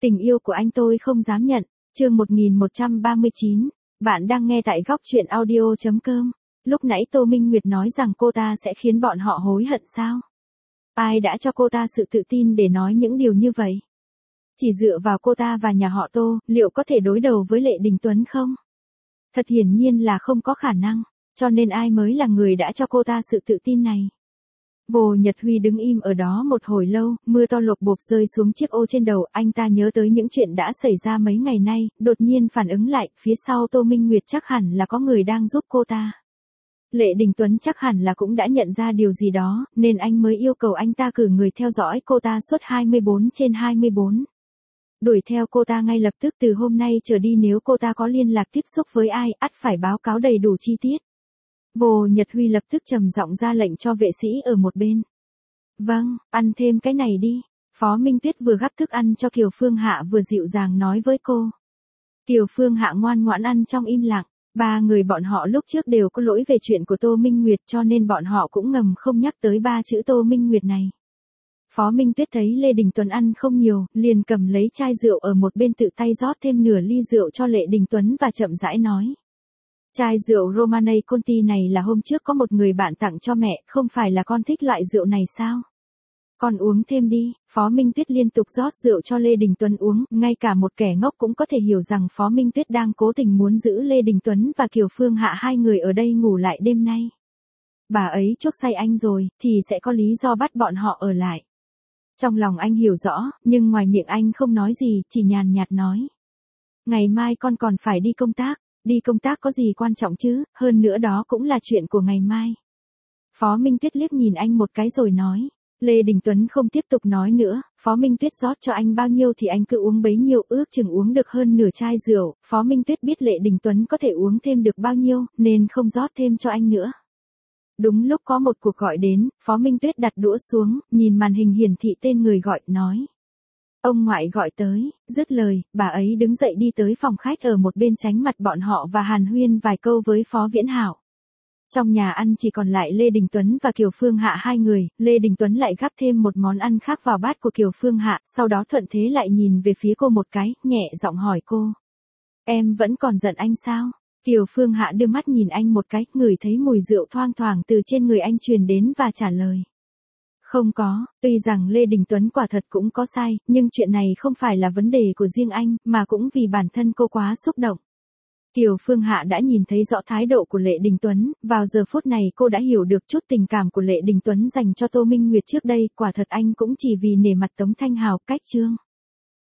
Tình yêu của anh tôi không dám nhận. Chương 1139. Bạn đang nghe tại góc truyện audio.com. Lúc nãy Tô Minh Nguyệt nói rằng cô ta sẽ khiến bọn họ hối hận sao? Ai đã cho cô ta sự tự tin để nói những điều như vậy? Chỉ dựa vào cô ta và nhà họ Tô, liệu có thể đối đầu với Lệ Đình Tuấn không? Thật hiển nhiên là không có khả năng, cho nên ai mới là người đã cho cô ta sự tự tin này? Vô Nhật Huy đứng im ở đó một hồi lâu, mưa to lộp bộp rơi xuống chiếc ô trên đầu, anh ta nhớ tới những chuyện đã xảy ra mấy ngày nay, đột nhiên phản ứng lại, phía sau Tô Minh Nguyệt chắc hẳn là có người đang giúp cô ta. Lệ Đình Tuấn chắc hẳn là cũng đã nhận ra điều gì đó, nên anh mới yêu cầu anh ta cử người theo dõi cô ta suốt 24/24. Đuổi theo cô ta ngay lập tức từ hôm nay trở đi, nếu cô ta có liên lạc tiếp xúc với ai, ắt phải báo cáo đầy đủ chi tiết. Vô Nhật Huy lập tức trầm giọng ra lệnh cho vệ sĩ ở một bên. Vâng, ăn thêm cái này đi. Phó Minh Tuyết vừa gắp thức ăn cho Kiều Phương Hạ vừa dịu dàng nói với cô. Kiều Phương Hạ ngoan ngoãn ăn trong im lặng. Ba người bọn họ lúc trước đều có lỗi về chuyện của Tô Minh Nguyệt, cho nên bọn họ cũng ngầm không nhắc tới ba chữ Tô Minh Nguyệt này. Phó Minh Tuyết thấy Lê Đình Tuấn ăn không nhiều, liền cầm lấy chai rượu ở một bên tự tay rót thêm nửa ly rượu cho Lệ Đình Tuấn và chậm rãi nói. Chai rượu Romanée Conti này là hôm trước có một người bạn tặng cho mẹ, không phải là con thích loại rượu này sao? Con uống thêm đi. Phó Minh Tuyết liên tục rót rượu cho Lê Đình Tuấn uống, ngay cả một kẻ ngốc cũng có thể hiểu rằng Phó Minh Tuyết đang cố tình muốn giữ Lê Đình Tuấn và Kiều Phương Hạ hai người ở đây ngủ lại đêm nay. Bà ấy chuốc say anh rồi, thì sẽ có lý do bắt bọn họ ở lại. Trong lòng anh hiểu rõ, nhưng ngoài miệng anh không nói gì, chỉ nhàn nhạt nói. Ngày mai con còn phải đi công tác. Đi công tác có gì quan trọng chứ, hơn nữa đó cũng là chuyện của ngày mai. Phó Minh Tuyết liếc nhìn anh một cái rồi nói. Lê Đình Tuấn không tiếp tục nói nữa, Phó Minh Tuyết rót cho anh bao nhiêu thì anh cứ uống bấy nhiêu, ước chừng uống được hơn nửa chai rượu. Phó Minh Tuyết biết Lệ Đình Tuấn có thể uống thêm được bao nhiêu, nên không rót thêm cho anh nữa. Đúng lúc có một cuộc gọi đến, Phó Minh Tuyết đặt đũa xuống, nhìn màn hình hiển thị tên người gọi, nói. Ông ngoại gọi tới. Dứt lời, bà ấy đứng dậy đi tới phòng khách ở một bên tránh mặt bọn họ và hàn huyên vài câu với Phó Viễn Hảo. Trong nhà ăn chỉ còn lại Lê Đình Tuấn và Kiều Phương Hạ hai người, Lê Đình Tuấn lại gắp thêm một món ăn khác vào bát của Kiều Phương Hạ, sau đó thuận thế lại nhìn về phía cô một cái, nhẹ giọng hỏi cô. Em vẫn còn giận anh sao? Kiều Phương Hạ đưa mắt nhìn anh một cái, ngửi thấy mùi rượu thoang thoảng từ trên người anh truyền đến và trả lời. Không có, tuy rằng Lê Đình Tuấn quả thật cũng có sai, nhưng chuyện này không phải là vấn đề của riêng anh, mà cũng vì bản thân cô quá xúc động. Kiều Phương Hạ đã nhìn thấy rõ thái độ của Lệ Đình Tuấn, vào giờ phút này cô đã hiểu được chút tình cảm của Lệ Đình Tuấn dành cho Tô Minh Nguyệt trước đây, quả thật anh cũng chỉ vì nể mặt Tống Thanh Hào, cách Trương.